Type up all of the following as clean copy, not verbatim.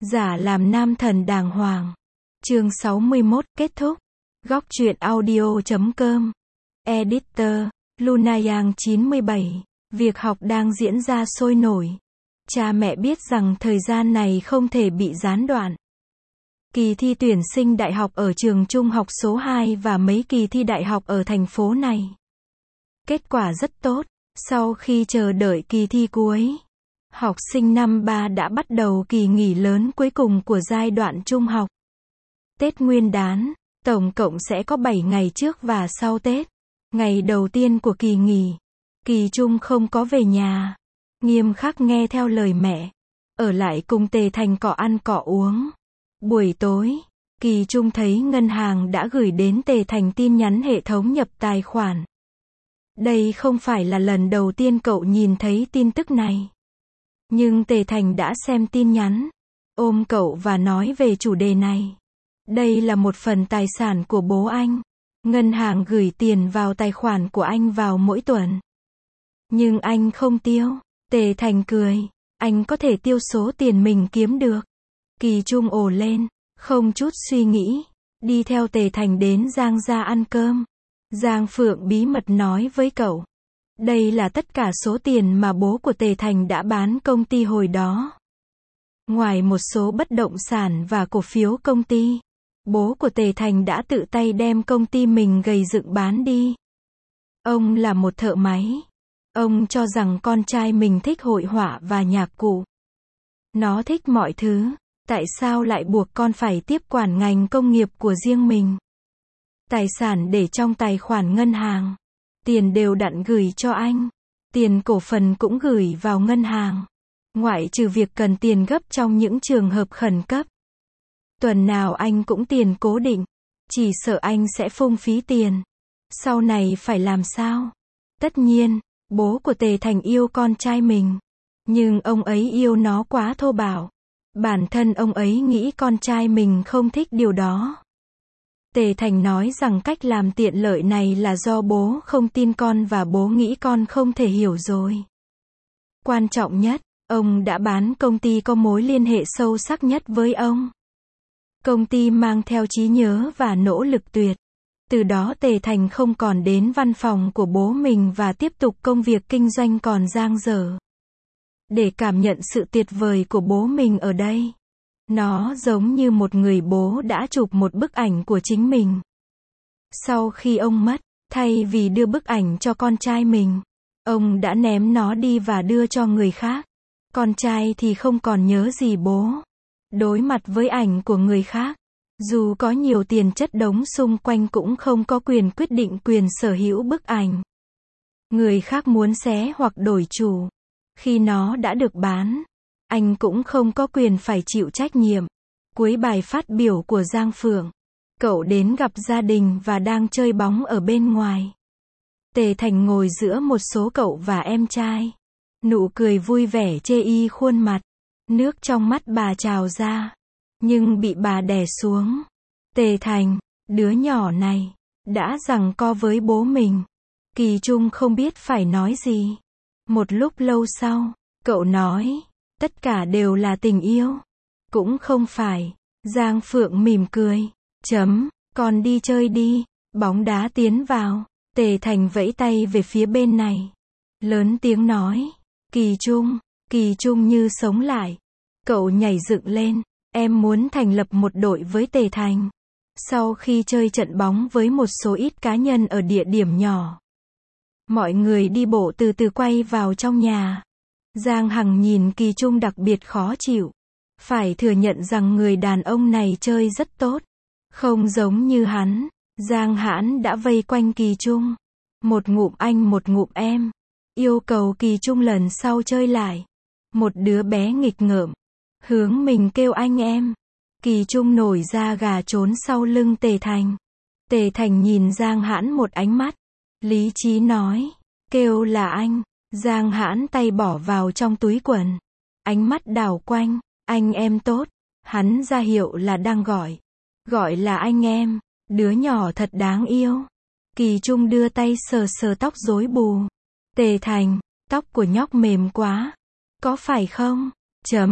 Giả làm nam thần đàng hoàng. Chương 61 kết thúc. Góc truyện audio.com. Editor, Lunayang 97. Việc học đang diễn ra sôi nổi. Cha mẹ biết rằng thời gian này không thể bị gián đoạn. Kỳ thi tuyển sinh đại học ở trường trung học số 2 và mấy kỳ thi đại học ở thành phố này. Kết quả rất tốt. Sau khi chờ đợi kỳ thi cuối, học sinh năm 3 đã bắt đầu kỳ nghỉ lớn cuối cùng của giai đoạn trung học. Tết Nguyên đán, tổng cộng sẽ có 7 ngày trước và sau Tết. Ngày đầu tiên của kỳ nghỉ, Kỳ Trung không có về nhà. Nghiêm khắc nghe theo lời mẹ, ở lại cùng Tề Thành cọ ăn cọ uống. Buổi tối, Kỳ Trung thấy ngân hàng đã gửi đến Tề Thành tin nhắn hệ thống nhập tài khoản. Đây không phải là lần đầu tiên cậu nhìn thấy tin tức này. Nhưng Tề Thành đã xem tin nhắn, ôm cậu và nói về chủ đề này. Đây là một phần tài sản của bố anh. Ngân hàng gửi tiền vào tài khoản của anh vào mỗi tuần. Nhưng anh không tiêu. Tề Thành cười. Anh có thể tiêu số tiền mình kiếm được. Kỳ Trung ồ lên, không chút suy nghĩ, đi theo Tề Thành đến Giang gia ăn cơm. Giang Phượng bí mật nói với cậu. Đây là tất cả số tiền mà bố của Tề Thành đã bán công ty hồi đó. Ngoài một số bất động sản và cổ phiếu công ty, bố của Tề Thành đã tự tay đem công ty mình gầy dựng bán đi. Ông là một thợ máy. Ông cho rằng con trai mình thích hội họa và nhạc cụ. Nó thích mọi thứ, tại sao lại buộc con phải tiếp quản ngành công nghiệp của riêng mình? Tài sản để trong tài khoản ngân hàng. Tiền đều đặn gửi cho anh. Tiền cổ phần cũng gửi vào ngân hàng. Ngoại trừ việc cần tiền gấp trong những trường hợp khẩn cấp. Tuần nào anh cũng tiền cố định. Chỉ sợ anh sẽ phung phí tiền. Sau này phải làm sao? Tất nhiên, bố của Tề Thành yêu con trai mình. Nhưng ông ấy yêu nó quá thô bạo. Bản thân ông ấy nghĩ con trai mình không thích điều đó. Tề Thành nói rằng cách làm tiện lợi này là do bố không tin con và bố nghĩ con không thể hiểu rồi. Quan trọng nhất, ông đã bán công ty có mối liên hệ sâu sắc nhất với ông. Công ty mang theo trí nhớ và nỗ lực tuyệt. Từ đó Tề Thành không còn đến văn phòng của bố mình và tiếp tục công việc kinh doanh còn dang dở. Để cảm nhận sự tuyệt vời của bố mình ở đây. Nó giống như một người bố đã chụp một bức ảnh của chính mình. Sau khi ông mất, thay vì đưa bức ảnh cho con trai mình, ông đã ném nó đi và đưa cho người khác. Con trai thì không còn nhớ gì bố. Đối mặt với ảnh của người khác, dù có nhiều tiền chất đống xung quanh cũng không có quyền quyết định quyền sở hữu bức ảnh. Người khác muốn xé hoặc đổi chủ. Khi nó đã được bán, anh cũng không có quyền phải chịu trách nhiệm. Cuối bài phát biểu của Giang Phượng, cậu đến gặp gia đình và đang chơi bóng ở bên ngoài. Tề Thành ngồi giữa một số cậu và em trai. Nụ cười vui vẻ chê y khuôn mặt. Nước trong mắt bà trào ra, nhưng bị bà đè xuống. Tề Thành, đứa nhỏ này, đã giằng co với bố mình. Kỳ Trung không biết phải nói gì. Một lúc lâu sau, cậu nói, tất cả đều là tình yêu. Cũng không phải. Giang Phượng mỉm cười. Con đi chơi đi. Bóng đá tiến vào. Tề Thành vẫy tay về phía bên này. Lớn tiếng nói. Kỳ Trung như sống lại. Cậu nhảy dựng lên. Em muốn thành lập một đội với Tề Thành. Sau khi chơi trận bóng với một số ít cá nhân ở địa điểm nhỏ. Mọi người đi bộ từ từ quay vào trong nhà. Giang Hằng nhìn Kỳ Trung đặc biệt khó chịu. Phải thừa nhận rằng người đàn ông này chơi rất tốt. Không giống như hắn. Giang Hãn đã vây quanh Kỳ Trung. Một ngụm anh một ngụm em. Yêu cầu Kỳ Trung lần sau chơi lại. Một đứa bé nghịch ngợm. Hướng mình kêu anh em. Kỳ Trung nổi da gà trốn sau lưng Tề Thành. Tề Thành nhìn Giang Hãn một ánh mắt. Lý trí nói. Kêu là anh. Giang Hãn tay bỏ vào trong túi quần. Ánh mắt đảo quanh. Anh em tốt. Hắn ra hiệu là đang gọi. Gọi là anh em. Đứa nhỏ thật đáng yêu. Kỳ Trung đưa tay sờ sờ tóc rối bù. Tề Thành, tóc của nhóc mềm quá. Có phải không?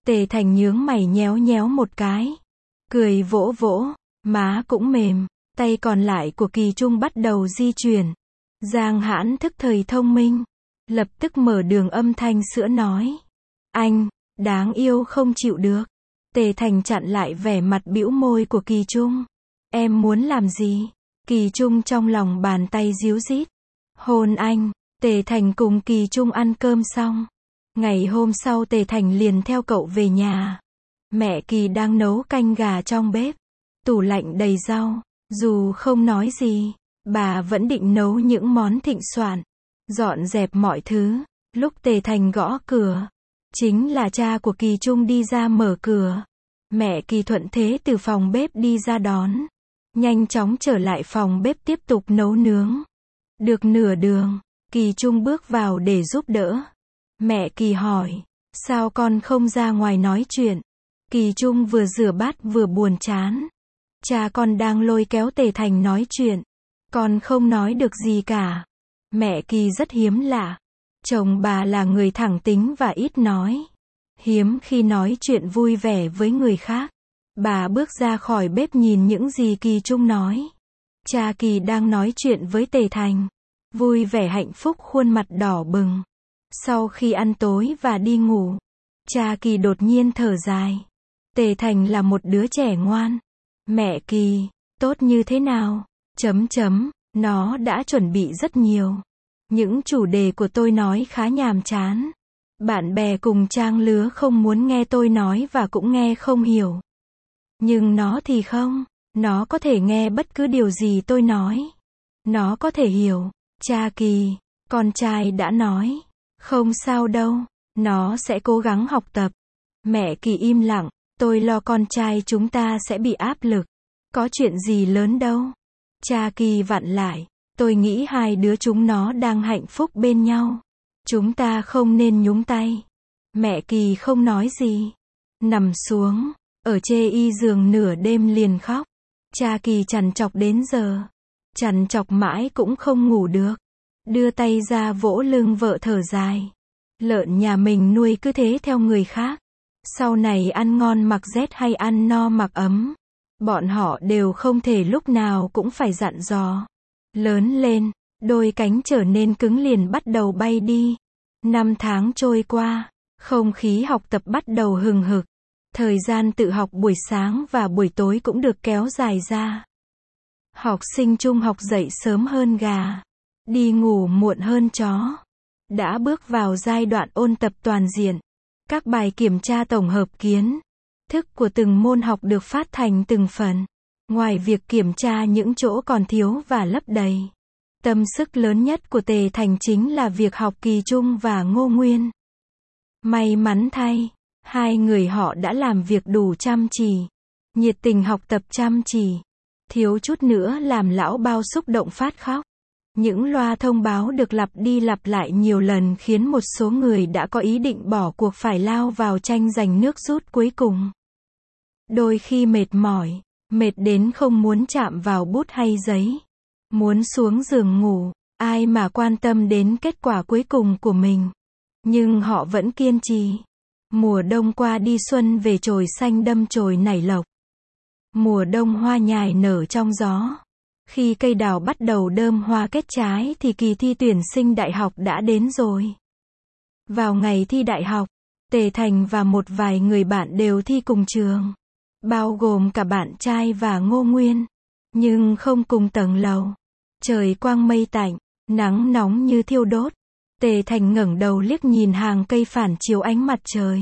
Tề Thành nhướng mày nhéo nhéo một cái. Cười vỗ vỗ, má cũng mềm, tay còn lại của Kỳ Trung bắt đầu di chuyển. Giang Hãn thức thời thông minh, lập tức mở đường âm thanh sữa nói. Anh, đáng yêu không chịu được. Tề Thành chặn lại vẻ mặt bĩu môi của Kỳ Trung. Em muốn làm gì? Kỳ Trung trong lòng bàn tay ríu rít. Hôn anh. Tề Thành cùng Kỳ Trung ăn cơm xong. Ngày hôm sau Tề Thành liền theo cậu về nhà. Mẹ Kỳ đang nấu canh gà trong bếp. Tủ lạnh đầy rau. Dù không nói gì, bà vẫn định nấu những món thịnh soạn. Dọn dẹp mọi thứ. Lúc Tề Thành gõ cửa, chính là cha của Kỳ Trung đi ra mở cửa. Mẹ Kỳ thuận thế từ phòng bếp đi ra đón. Nhanh chóng trở lại phòng bếp tiếp tục nấu nướng. Được nửa đường, Kỳ Trung bước vào để giúp đỡ. Mẹ Kỳ hỏi, sao con không ra ngoài nói chuyện? Kỳ Trung vừa rửa bát vừa buồn chán. Cha con đang lôi kéo Tề Thành nói chuyện. Con không nói được gì cả. Mẹ Kỳ rất hiếm lạ. Chồng bà là người thẳng tính và ít nói. Hiếm khi nói chuyện vui vẻ với người khác. Bà bước ra khỏi bếp nhìn những gì Kỳ Trung nói. Cha Kỳ đang nói chuyện với Tề Thành. Vui vẻ hạnh phúc khuôn mặt đỏ bừng. Sau khi ăn tối và đi ngủ, cha Kỳ đột nhiên thở dài. Tề Thành là một đứa trẻ ngoan. Mẹ Kỳ, tốt như thế nào? Nó đã chuẩn bị rất nhiều. Những chủ đề của tôi nói khá nhàm chán. Bạn bè cùng trang lứa không muốn nghe tôi nói và cũng nghe không hiểu. Nhưng nó thì không. Nó có thể nghe bất cứ điều gì tôi nói. Nó có thể hiểu. Cha Kỳ, con trai đã nói. Không sao đâu. Nó sẽ cố gắng học tập. Mẹ Kỳ im lặng. Tôi lo con trai chúng ta sẽ bị áp lực. Có chuyện gì lớn đâu. Cha Kỳ vặn lại. Tôi nghĩ hai đứa chúng nó đang hạnh phúc bên nhau. Chúng ta không nên nhúng tay. Mẹ Kỳ không nói gì. Nằm xuống, ở chê y giường nửa đêm liền khóc. Cha Kỳ trằn trọc đến giờ. Trằn trọc mãi cũng không ngủ được. Đưa tay ra vỗ lưng vợ thở dài. Lợn nhà mình nuôi cứ thế theo người khác. Sau này ăn ngon mặc rét hay ăn no mặc ấm. Bọn họ đều không thể lúc nào cũng phải dặn dò. Lớn lên, đôi cánh trở nên cứng liền bắt đầu bay đi. 5 tháng trôi qua, không khí học tập bắt đầu hừng hực. Thời gian tự học buổi sáng và buổi tối cũng được kéo dài ra. Học sinh trung học dậy sớm hơn gà, đi ngủ muộn hơn chó. Đã bước vào giai đoạn ôn tập toàn diện. Các bài kiểm tra tổng hợp kiến thức của từng môn học được phát thành từng phần. Ngoài việc kiểm tra những chỗ còn thiếu và lấp đầy, tâm sức lớn nhất của Tề Thành chính là việc học Kỳ Trung và Ngô Nguyên. May mắn thay, hai người họ đã làm việc đủ chăm chỉ, nhiệt tình học tập chăm chỉ, thiếu chút nữa làm lão Bao xúc động phát khóc. Những loa thông báo được lặp đi lặp lại nhiều lần khiến một số người đã có ý định bỏ cuộc phải lao vào tranh giành nước rút cuối cùng. Đôi khi mệt mỏi, mệt đến không muốn chạm vào bút hay giấy, muốn xuống giường ngủ, ai mà quan tâm đến kết quả cuối cùng của mình. Nhưng họ vẫn kiên trì. Mùa đông qua đi xuân về chồi xanh đâm chồi nảy lộc. Mùa đông hoa nhài nở trong gió. Khi cây đào bắt đầu đơm hoa kết trái thì kỳ thi tuyển sinh đại học đã đến rồi. Vào ngày thi đại học, Tề Thành và một vài người bạn đều thi cùng trường. Bao gồm cả bạn trai và Ngô Nguyên. Nhưng không cùng tầng lầu. Trời quang mây tạnh, nắng nóng như thiêu đốt. Tề Thành ngẩng đầu liếc nhìn hàng cây phản chiếu ánh mặt trời.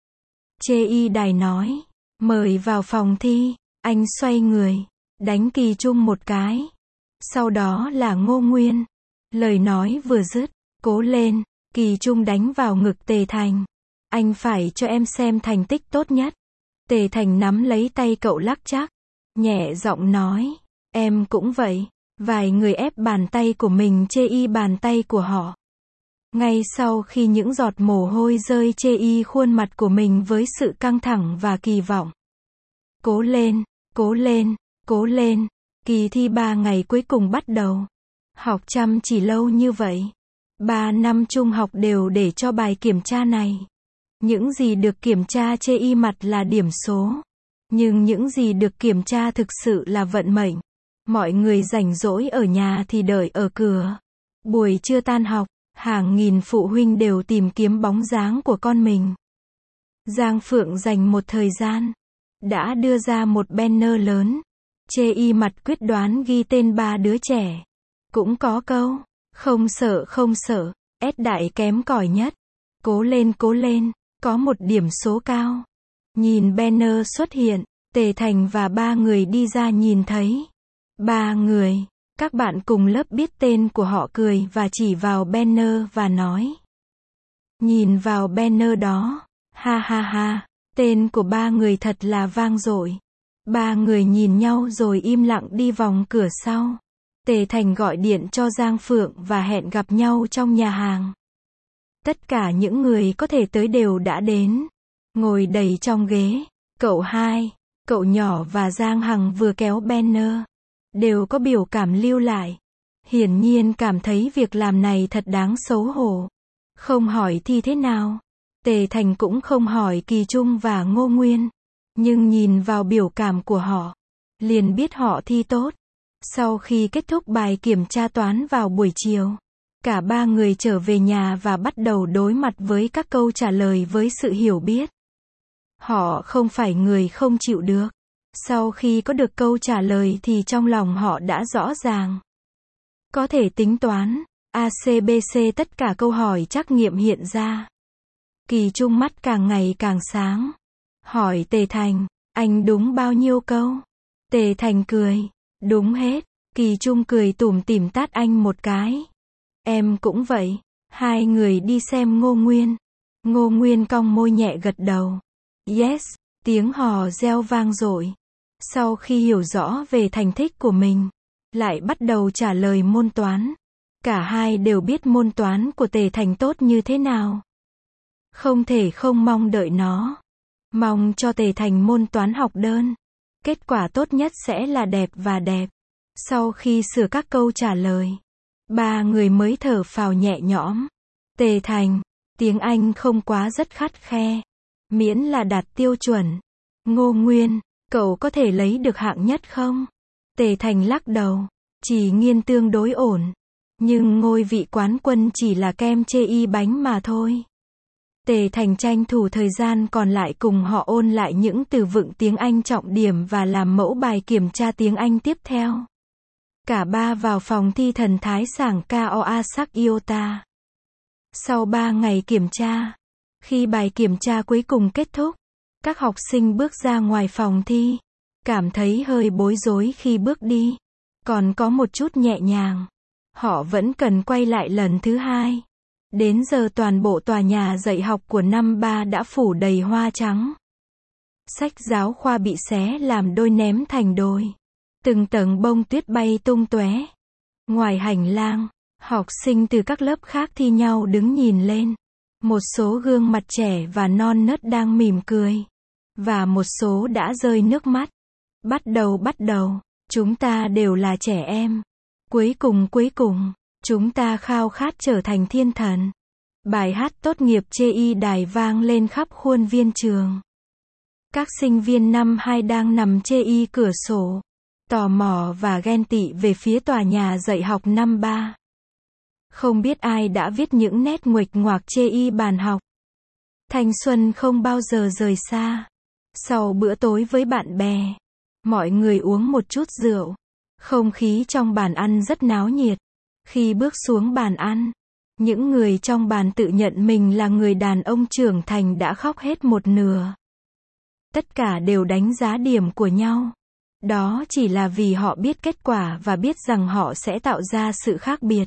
Chê y đài nói, mời vào phòng thi. Anh xoay người, đánh Kỳ Trung một cái. Sau đó là Ngô Nguyên. Lời nói vừa dứt, cố lên, Kỳ Trung đánh vào ngực Tề Thành. Anh phải cho em xem thành tích tốt nhất. Tề Thành nắm lấy tay cậu lắc chắc, nhẹ giọng nói, em cũng vậy. Vài người ép bàn tay của mình chê y bàn tay của họ. Ngay sau khi những giọt mồ hôi rơi chê y khuôn mặt của mình với sự căng thẳng và kỳ vọng. Cố lên, cố lên, cố lên. Kỳ thi 3 ngày cuối cùng bắt đầu. Học chăm chỉ lâu như vậy. 3 năm trung học đều để cho bài kiểm tra này. Những gì được kiểm tra chê y mặt là điểm số. Nhưng những gì được kiểm tra thực sự là vận mệnh. Mọi người rảnh rỗi ở nhà thì đợi ở cửa. Buổi trưa tan học, hàng nghìn phụ huynh đều tìm kiếm bóng dáng của con mình. Giang Phượng dành một thời gian, đã đưa ra một banner lớn. Chê y mặt quyết đoán ghi tên 3 đứa trẻ. Cũng có câu, không sợ, S đại kém cỏi nhất. Cố lên, có một điểm số cao. Nhìn banner xuất hiện, Tề Thành và 3 người đi ra nhìn thấy. 3 người, các bạn cùng lớp biết tên của họ cười và chỉ vào banner và nói. Nhìn vào banner đó, ha ha ha, tên của 3 người thật là vang dội. 3 người nhìn nhau rồi im lặng đi vòng cửa sau. Tề Thành gọi điện cho Giang Phượng và hẹn gặp nhau trong nhà hàng. Tất cả những người có thể tới đều đã đến. Ngồi đầy trong ghế, cậu hai, cậu nhỏ và Giang Hằng vừa kéo banner. Đều có biểu cảm lưu lại. Hiển nhiên cảm thấy việc làm này thật đáng xấu hổ. Không hỏi thi thế nào. Tề Thành cũng không hỏi Kỳ Trung và Ngô Nguyên. Nhưng nhìn vào biểu cảm của họ, liền biết họ thi tốt. Sau khi kết thúc bài kiểm tra toán vào buổi chiều, cả 3 người trở về nhà và bắt đầu đối mặt với các câu trả lời với sự hiểu biết. Họ không phải người không chịu được. Sau khi có được câu trả lời thì trong lòng họ đã rõ ràng. Có thể tính toán, ACBC tất cả câu hỏi trắc nghiệm hiện ra. Kỳ Trung mắt càng ngày càng sáng. Hỏi Tề Thành, anh đúng bao nhiêu câu? Tề Thành cười, đúng hết. Kỳ Trung cười tủm tỉm tát anh một cái. Em cũng vậy. 2 người đi xem Ngô Nguyên. Ngô Nguyên cong môi nhẹ gật đầu. Yes, tiếng hò reo vang dội. Sau khi hiểu rõ về thành tích của mình, lại bắt đầu trả lời môn toán. Cả hai đều biết môn toán của Tề Thành tốt như thế nào. Không thể không mong đợi nó. Mong cho Tề Thành môn toán học đơn. Kết quả tốt nhất sẽ là đẹp và đẹp. Sau khi sửa các câu trả lời, 3 người mới thở phào nhẹ nhõm. Tề Thành, tiếng Anh không quá rất khắt khe. Miễn là đạt tiêu chuẩn. Ngô Nguyên, cậu có thể lấy được hạng nhất không? Tề Thành lắc đầu. Chỉ nghiên tương đối ổn. Nhưng ngôi vị quán quân chỉ là kem chê y bánh mà thôi. Tề Thành tranh thủ thời gian còn lại cùng họ ôn lại những từ vựng tiếng Anh trọng điểm và làm mẫu bài kiểm tra tiếng Anh tiếp theo. Cả 3 vào phòng thi thần thái sảng KOA sắc iota. Sau 3 ngày kiểm tra, khi bài kiểm tra cuối cùng kết thúc, các học sinh bước ra ngoài phòng thi, cảm thấy hơi bối rối khi bước đi, còn có một chút nhẹ nhàng. Họ vẫn cần quay lại lần thứ 2. Đến giờ toàn bộ tòa nhà dạy học của năm 3 đã phủ đầy hoa trắng. Sách giáo khoa bị xé làm đôi ném thành đôi. Từng tầng bông tuyết bay tung tóe. Ngoài hành lang, học sinh từ các lớp khác thi nhau đứng nhìn lên. Một số gương mặt trẻ và non nớt đang mỉm cười. Và một số đã rơi nước mắt. Bắt đầu, chúng ta đều là trẻ em. Cuối cùng, chúng ta khao khát trở thành thiên thần. Bài hát tốt nghiệp chê y đài vang lên khắp khuôn viên trường. Các sinh viên năm 2 đang nằm chê y cửa sổ, tò mò và ghen tị về phía tòa nhà dạy học năm 3. Không biết ai đã viết những nét nguệch ngoạc chê y bàn học. Thanh xuân không bao giờ rời xa. Sau bữa tối với bạn bè, mọi người uống một chút rượu. Không khí trong bàn ăn rất náo nhiệt. Khi bước xuống bàn ăn, những người trong bàn tự nhận mình là người đàn ông trưởng thành đã khóc hết một nửa. Tất cả đều đánh giá điểm của nhau. Đó chỉ là vì họ biết kết quả và biết rằng họ sẽ tạo ra sự khác biệt.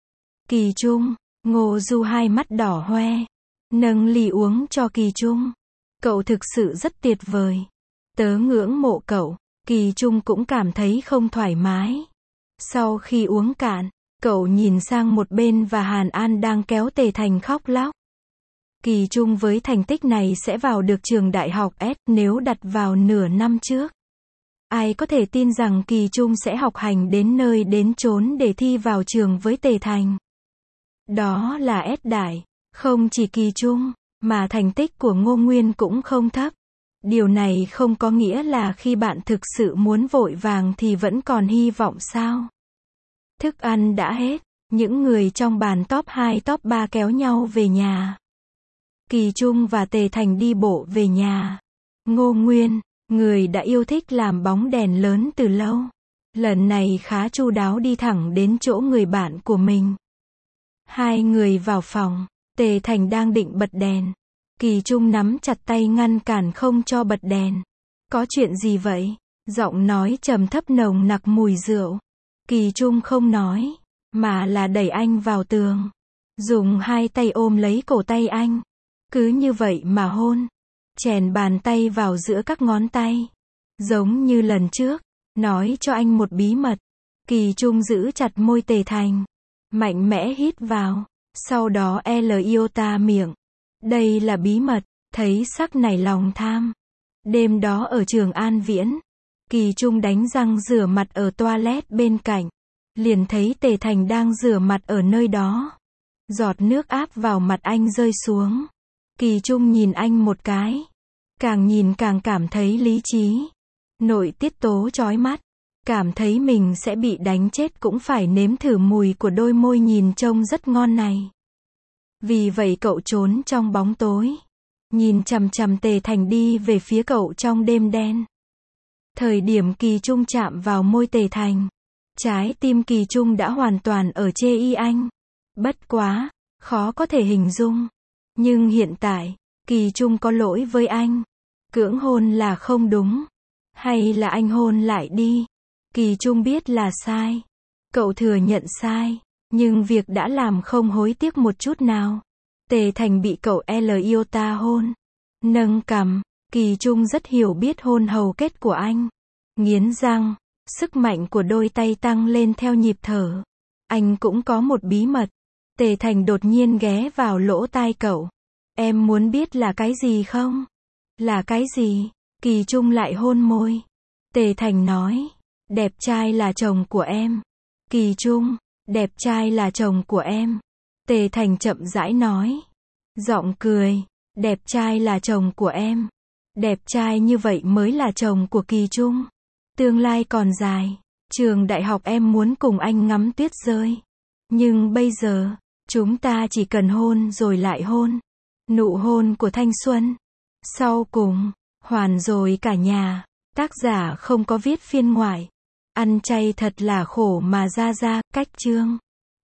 Kỳ Trung, Ngô Du hai mắt đỏ hoe, nâng ly uống cho Kỳ Trung. Cậu thực sự rất tuyệt vời. Tớ ngưỡng mộ cậu. Kỳ Trung cũng cảm thấy không thoải mái. Sau khi uống cạn, cậu nhìn sang một bên và Hàn An đang kéo Tề Thành khóc lóc. Kỳ Trung với thành tích này sẽ vào được trường đại học S nếu đặt vào nửa năm trước. Ai có thể tin rằng Kỳ Trung sẽ học hành đến nơi đến chốn để thi vào trường với Tề Thành. Đó là S đại, không chỉ Kỳ Trung, Mà thành tích của Ngô Nguyên cũng không thấp. Điều này không có nghĩa là khi bạn thực sự muốn vội vàng thì vẫn còn hy vọng sao? Thức ăn đã hết, những người trong bàn top 2 top 3 kéo nhau về nhà. Kỳ Trung và Tề Thành đi bộ về nhà. Ngô Nguyên, người đã yêu thích làm bóng đèn lớn từ lâu, lần này khá chu đáo đi thẳng đến chỗ người bạn của mình. Hai người vào phòng, Tề Thành đang định bật đèn. Kỳ Trung nắm chặt tay ngăn cản không cho bật đèn. Có chuyện gì vậy? Giọng nói trầm thấp nồng nặc mùi rượu. Kỳ Trung không nói, mà là đẩy anh vào tường. Dùng hai tay ôm lấy cổ tay anh. Cứ như vậy mà hôn. Chèn bàn tay vào giữa các ngón tay. Giống như lần trước, nói cho anh một bí mật. Kỳ Trung giữ chặt môi Tề Thành. Mạnh mẽ hít vào. Sau đó iota miệng. Đây là bí mật, thấy sắc nảy lòng tham. Đêm đó ở Trường An Viễn, Kỳ Trung đánh răng rửa mặt ở toilet bên cạnh. Liền thấy Tề Thành đang rửa mặt ở nơi đó. Giọt nước áp vào mặt anh rơi xuống. Kỳ Trung nhìn anh một cái. Càng nhìn càng cảm thấy lý trí. Nội tiết tố chói mắt. Cảm thấy mình sẽ bị đánh chết cũng phải nếm thử mùi của đôi môi nhìn trông rất ngon này. Vì vậy cậu trốn trong bóng tối. Nhìn chằm chằm Tề Thành đi về phía cậu trong đêm đen. Thời điểm Kỳ Trung chạm vào môi Tề Thành, trái tim Kỳ Trung đã hoàn toàn ở chê y anh. Bất quá, khó có thể hình dung. Nhưng hiện tại, Kỳ Trung có lỗi với anh. Cưỡng hôn là không đúng. Hay là anh hôn lại đi. Kỳ Trung biết là sai. Cậu thừa nhận sai. Nhưng việc đã làm không hối tiếc một chút nào. Tề Thành bị cậu iota hôn. Nâng cằm. Kỳ Trung rất hiểu biết hôn hầu kết của anh. Nghiến răng. Sức mạnh của đôi tay tăng lên theo nhịp thở. Anh cũng có một bí mật. Tề Thành đột nhiên ghé vào lỗ tai cậu. Em muốn biết là cái gì không? Là cái gì? Kỳ Trung lại hôn môi. Tề Thành nói. Đẹp trai là chồng của em. Kỳ Trung. Đẹp trai là chồng của em. Tề Thành chậm rãi nói. Giọng cười. Đẹp trai là chồng của em. Đẹp trai như vậy mới là chồng của Kỳ Trung. Tương lai còn dài. Trường đại học em muốn cùng anh ngắm tuyết rơi. Nhưng bây giờ, chúng ta chỉ cần hôn rồi lại hôn. Nụ hôn của thanh xuân. Sau cùng, hoàn rồi cả nhà. Tác giả không có viết phiên ngoại. Ăn chay thật là khổ mà ra, cách chương.